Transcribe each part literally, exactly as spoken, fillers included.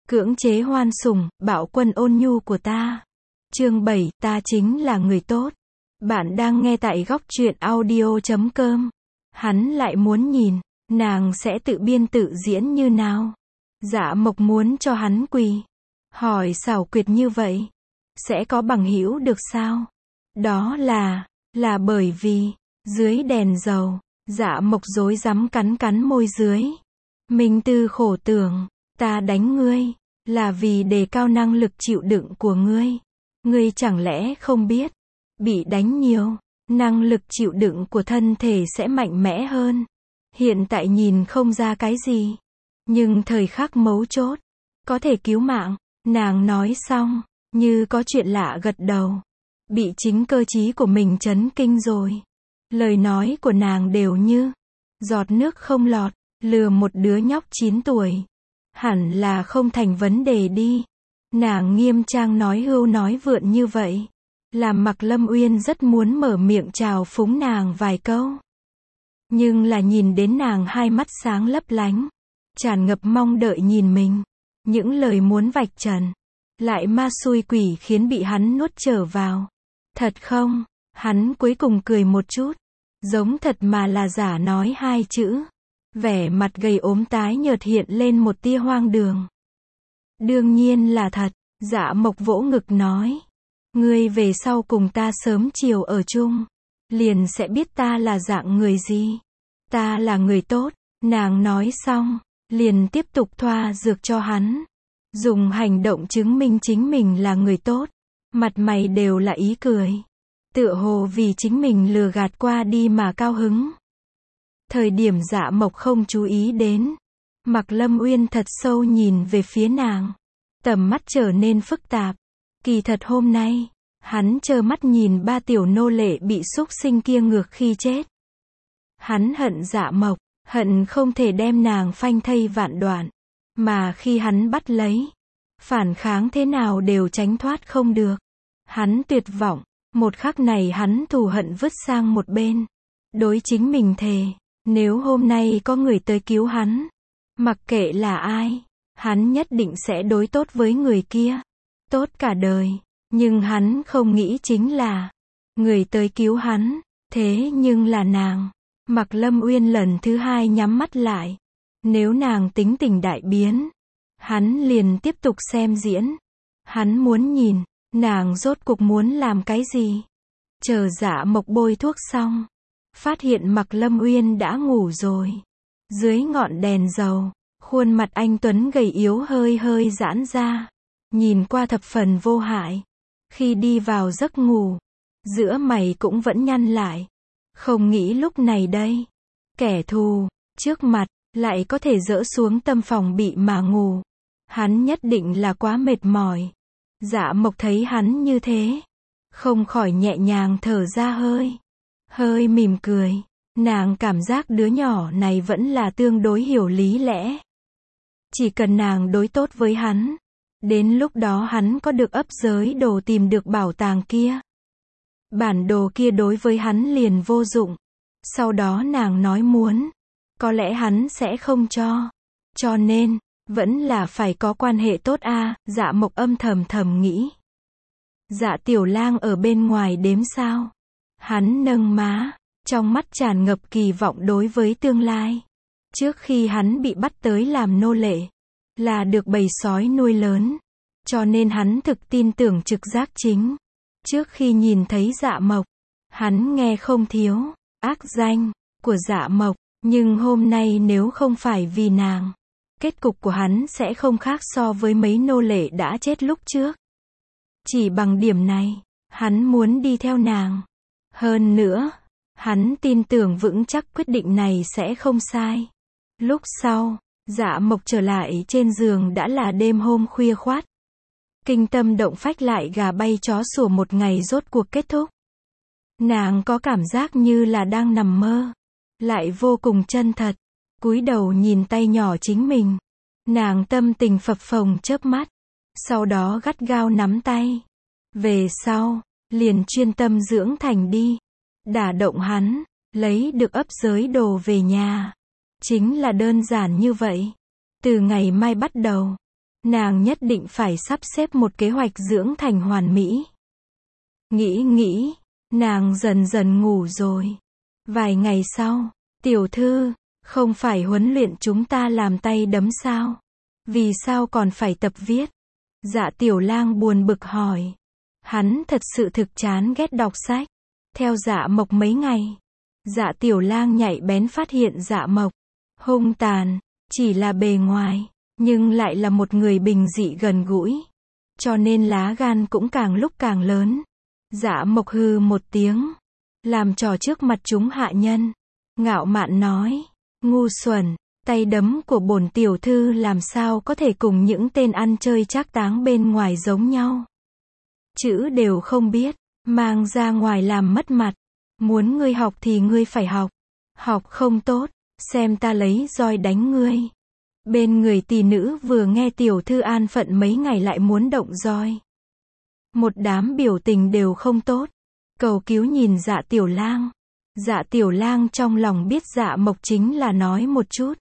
Cưỡng chế hoan sủng, bạo quân ôn nhu của ta. Chương bảy, ta chính là người tốt. Bạn đang nghe tại góc truyện audio chấm com. Hắn lại muốn nhìn, nàng sẽ tự biên tự diễn như nào. Dạ Mộc muốn cho hắn quỳ. Hỏi xảo quyệt như vậy, sẽ có bằng hữu được sao? Đó là, là bởi vì, dưới đèn dầu, Dạ Mộc rối rắm cắn cắn môi dưới. Minh Tư khổ tưởng, ta đánh ngươi, là vì đề cao năng lực chịu đựng của ngươi. Ngươi chẳng lẽ không biết, bị đánh nhiều, năng lực chịu đựng của thân thể sẽ mạnh mẽ hơn. Hiện tại nhìn không ra cái gì, nhưng thời khắc mấu chốt, có thể cứu mạng. Nàng nói xong, như có chuyện lạ gật đầu. Bị chính cơ trí của mình chấn kinh rồi. Lời nói của nàng đều như giọt nước không lọt, lừa một đứa nhóc chín tuổi. Hẳn là không thành vấn đề đi. Nàng nghiêm trang nói hưu nói vượn như vậy, làm Mạc Lâm Uyên rất muốn mở miệng chào phúng nàng vài câu. Nhưng là nhìn đến nàng hai mắt sáng lấp lánh, tràn ngập mong đợi nhìn mình. Những lời muốn vạch trần, lại ma xui quỷ khiến bị hắn nuốt trở vào. Thật không? Hắn cuối cùng cười một chút. Giống thật mà là giả nói hai chữ. Vẻ mặt gầy ốm tái nhợt hiện lên một tia hoang đường. Đương nhiên là thật, Dạ Mộc vỗ ngực nói. Ngươi về sau cùng ta sớm chiều ở chung, liền sẽ biết ta là dạng người gì. Ta là người tốt. Nàng nói xong, liền tiếp tục thoa dược cho hắn. Dùng hành động chứng minh chính mình là người tốt. Mặt mày đều là ý cười. Tựa hồ vì chính mình lừa gạt qua đi mà cao hứng. Thời điểm Dạ Mộc không chú ý đến, Mạc Lâm Uyên thật sâu nhìn về phía nàng. Tầm mắt trở nên phức tạp. Kỳ thật hôm nay, hắn trơ mắt nhìn ba tiểu nô lệ bị xúc sinh kia ngược khi chết. Hắn hận Dạ Mộc, hận không thể đem nàng phanh thây vạn đoạn. Mà khi hắn bắt lấy, phản kháng thế nào đều tránh thoát không được. Hắn tuyệt vọng, một khắc này hắn thù hận vứt sang một bên. Đối chính mình thề, nếu hôm nay có người tới cứu hắn, mặc kệ là ai, hắn nhất định sẽ đối tốt với người kia. Tốt cả đời. Nhưng hắn không nghĩ chính là, người tới cứu hắn, thế nhưng là nàng. Mạc Lâm Uyên lần thứ hai nhắm mắt lại. Nếu nàng tính tình đại biến, hắn liền tiếp tục xem diễn. Hắn muốn nhìn, nàng rốt cuộc muốn làm cái gì. Chờ Dạ Mộc bôi thuốc xong, phát hiện Mạc Lâm Uyên đã ngủ rồi. Dưới ngọn đèn dầu, khuôn mặt anh tuấn gầy yếu hơi hơi giãn ra, nhìn qua thập phần vô hại. Khi đi vào giấc ngủ, giữa mày cũng vẫn nhăn lại. Không nghĩ lúc này đây, kẻ thù trước mặt lại có thể dỡ xuống tâm phòng bị mà ngủ. Hắn nhất định là quá mệt mỏi. Dạ Mộc thấy hắn như thế, không khỏi nhẹ nhàng thở ra hơi, hơi mỉm cười. Nàng cảm giác đứa nhỏ này vẫn là tương đối hiểu lý lẽ. Chỉ cần nàng đối tốt với hắn, đến lúc đó hắn có được ấp giới đồ tìm được bảo tàng kia. Bản đồ kia đối với hắn liền vô dụng. Sau đó nàng nói muốn, có lẽ hắn sẽ không cho. Cho nên, vẫn là phải có quan hệ tốt a. À, Dạ Mộc âm thầm thầm nghĩ. Dạ Tiểu Lang ở bên ngoài đếm sao? Hắn nâng má, trong mắt tràn ngập kỳ vọng đối với tương lai. Trước khi hắn bị bắt tới làm nô lệ, là được bầy sói nuôi lớn. Cho nên hắn thực tin tưởng trực giác chính. Trước khi nhìn thấy Dạ Mộc, hắn nghe không thiếu ác danh của Dạ Mộc. Nhưng hôm nay nếu không phải vì nàng, kết cục của hắn sẽ không khác so với mấy nô lệ đã chết lúc trước. Chỉ bằng điểm này, hắn muốn đi theo nàng. Hơn nữa, hắn tin tưởng vững chắc quyết định này sẽ không sai. Lúc sau, Dạ Mộc trở lại trên giường đã là đêm hôm khuya khoắt. Kinh tâm động phách lại gà bay chó sủa một ngày rốt cuộc kết thúc. Nàng có cảm giác như là đang nằm mơ, lại vô cùng chân thật. Cúi đầu nhìn tay nhỏ chính mình, nàng tâm tình phập phồng chớp mắt, sau đó gắt gao nắm tay. Về sau, liền chuyên tâm dưỡng thành đi, đả động hắn, lấy được ấp giới đồ về nhà. Chính là đơn giản như vậy. Từ ngày mai bắt đầu, Nàng nhất định phải sắp xếp một kế hoạch dưỡng thành hoàn mỹ. Nghĩ nghĩ, nàng dần dần ngủ rồi. Vài ngày sau, tiểu thư, không phải huấn luyện chúng ta làm tay đấm sao? Vì sao còn phải tập viết? Dạ Tiểu Lang buồn bực hỏi. Hắn thật sự thực chán ghét đọc sách. Theo Dạ Mộc mấy ngày, Dạ Tiểu Lang nhạy bén phát hiện Dạ Mộc hung tàn, chỉ là bề ngoài, nhưng lại là một người bình dị gần gũi. Cho nên lá gan cũng càng lúc càng lớn. Dạ Mộc hừ một tiếng, làm trò trước mặt chúng hạ nhân, ngạo mạn nói, ngu xuẩn, tay đấm của bổn tiểu thư làm sao có thể cùng những tên ăn chơi trác táng bên ngoài giống nhau. Chữ đều không biết, mang ra ngoài làm mất mặt. Muốn ngươi học thì ngươi phải học. Học không tốt, xem ta lấy roi đánh ngươi. Bên người tỷ nữ vừa nghe tiểu thư an phận mấy ngày lại muốn động roi. Một đám biểu tình đều không tốt. Cầu cứu nhìn Dạ Tiểu Lang. Dạ Tiểu Lang trong lòng biết Dạ Mộc chính là nói một chút.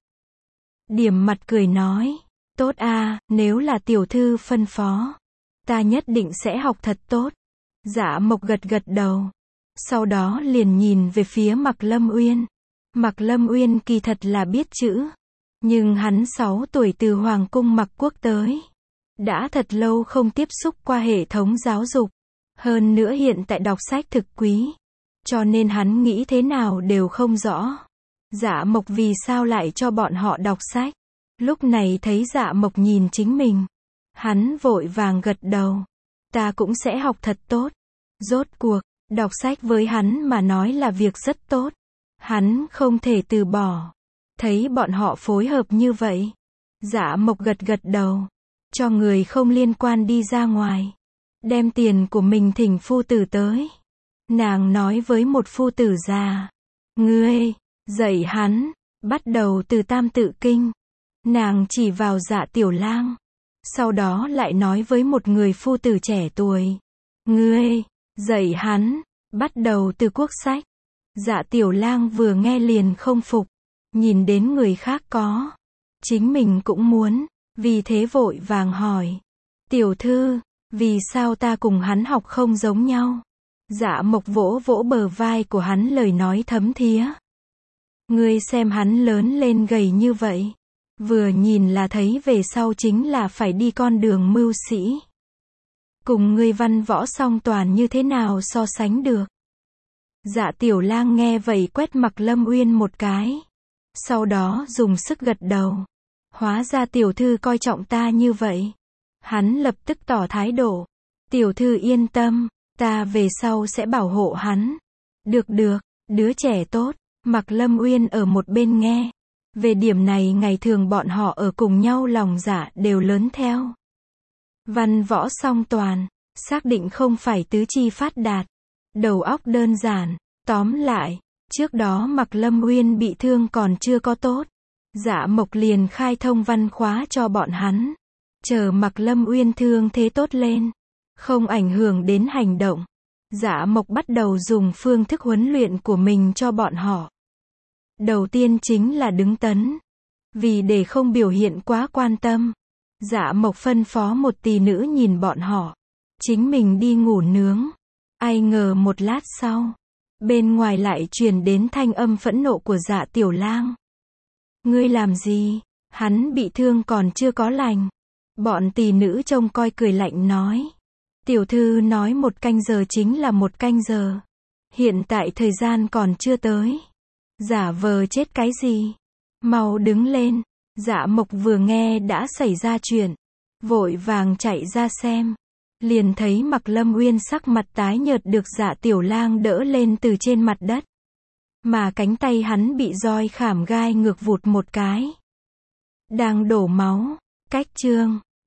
Điểm mặt cười nói, tốt a, nếu là tiểu thư phân phó, ta nhất định sẽ học thật tốt. Dạ Mộc gật gật đầu. Sau đó liền nhìn về phía Mạc Lâm Uyên. Mạc Lâm Uyên kỳ thật là biết chữ. Nhưng hắn sáu tuổi từ Hoàng cung Mạc Quốc tới. Đã thật lâu không tiếp xúc qua hệ thống giáo dục. Hơn nữa hiện tại đọc sách thực quý. Cho nên hắn nghĩ thế nào đều không rõ. Dạ Mộc vì sao lại cho bọn họ đọc sách. Lúc này thấy Dạ Mộc nhìn chính mình. Hắn vội vàng gật đầu. Ta cũng sẽ học thật tốt. Rốt cuộc, đọc sách với hắn mà nói là việc rất tốt. Hắn không thể từ bỏ. Thấy bọn họ phối hợp như vậy. Dạ Mộc gật gật đầu. Cho người không liên quan đi ra ngoài. Đem tiền của mình thỉnh phu tử tới. Nàng nói với một phu tử già. Ngươi, dạy hắn, bắt đầu từ Tam Tự Kinh. Nàng chỉ vào Dạ Tiểu Lang. Sau đó lại nói với một người phu tử trẻ tuổi. Ngươi, dạy hắn, bắt đầu từ quốc sách. Dạ Tiểu Lang vừa nghe liền không phục. Nhìn đến người khác có. Chính mình cũng muốn. Vì thế vội vàng hỏi. Tiểu thư, vì sao ta cùng hắn học không giống nhau? Dạ Mộc vỗ vỗ bờ vai của hắn lời nói thấm thía. Ngươi xem hắn lớn lên gầy như vậy. Vừa nhìn là thấy về sau chính là phải đi con đường mưu sĩ. Cùng ngươi văn võ song toàn như thế nào so sánh được? Dạ Tiểu Lang nghe vậy quét Mạc Lâm Uyên một cái. Sau đó dùng sức gật đầu. Hóa ra tiểu thư coi trọng ta như vậy. Hắn lập tức tỏ thái độ. Tiểu thư yên tâm, ta về sau sẽ bảo hộ hắn. Được được, đứa trẻ tốt. Mạc Lâm Uyên ở một bên nghe. Về điểm này ngày thường bọn họ ở cùng nhau lòng dạ đều lớn theo. Văn võ song toàn, xác định không phải tứ chi phát đạt. Đầu óc đơn giản, tóm lại, trước đó Mạc Lâm Uyên bị thương còn chưa có tốt. Dạ Mộc liền khai thông văn khóa cho bọn hắn. Chờ Mạc Lâm Uyên thương thế tốt lên, không ảnh hưởng đến hành động. Dạ Mộc bắt đầu dùng phương thức huấn luyện của mình cho bọn họ. Đầu tiên chính là đứng tấn. Vì để không biểu hiện quá quan tâm, Dạ Mộc phân phó một tỷ nữ nhìn bọn họ. Chính mình đi ngủ nướng. Ai ngờ một lát sau, bên ngoài lại truyền đến thanh âm phẫn nộ của Dạ Tiểu Lang. Ngươi làm gì? Hắn bị thương còn chưa có lành. Bọn tỷ nữ trông coi cười lạnh nói. Tiểu thư nói một canh giờ chính là một canh giờ. Hiện tại thời gian còn chưa tới. Giả vờ chết cái gì? Mau đứng lên. Dạ Mộc vừa nghe đã xảy ra chuyện. Vội vàng chạy ra xem. Liền thấy Mạc Lâm Uyên sắc mặt tái nhợt được Dạ Tiểu Lang đỡ lên từ trên mặt đất. Mà cánh tay hắn bị roi khảm gai ngược vụt một cái. Đang đổ máu. Cách chương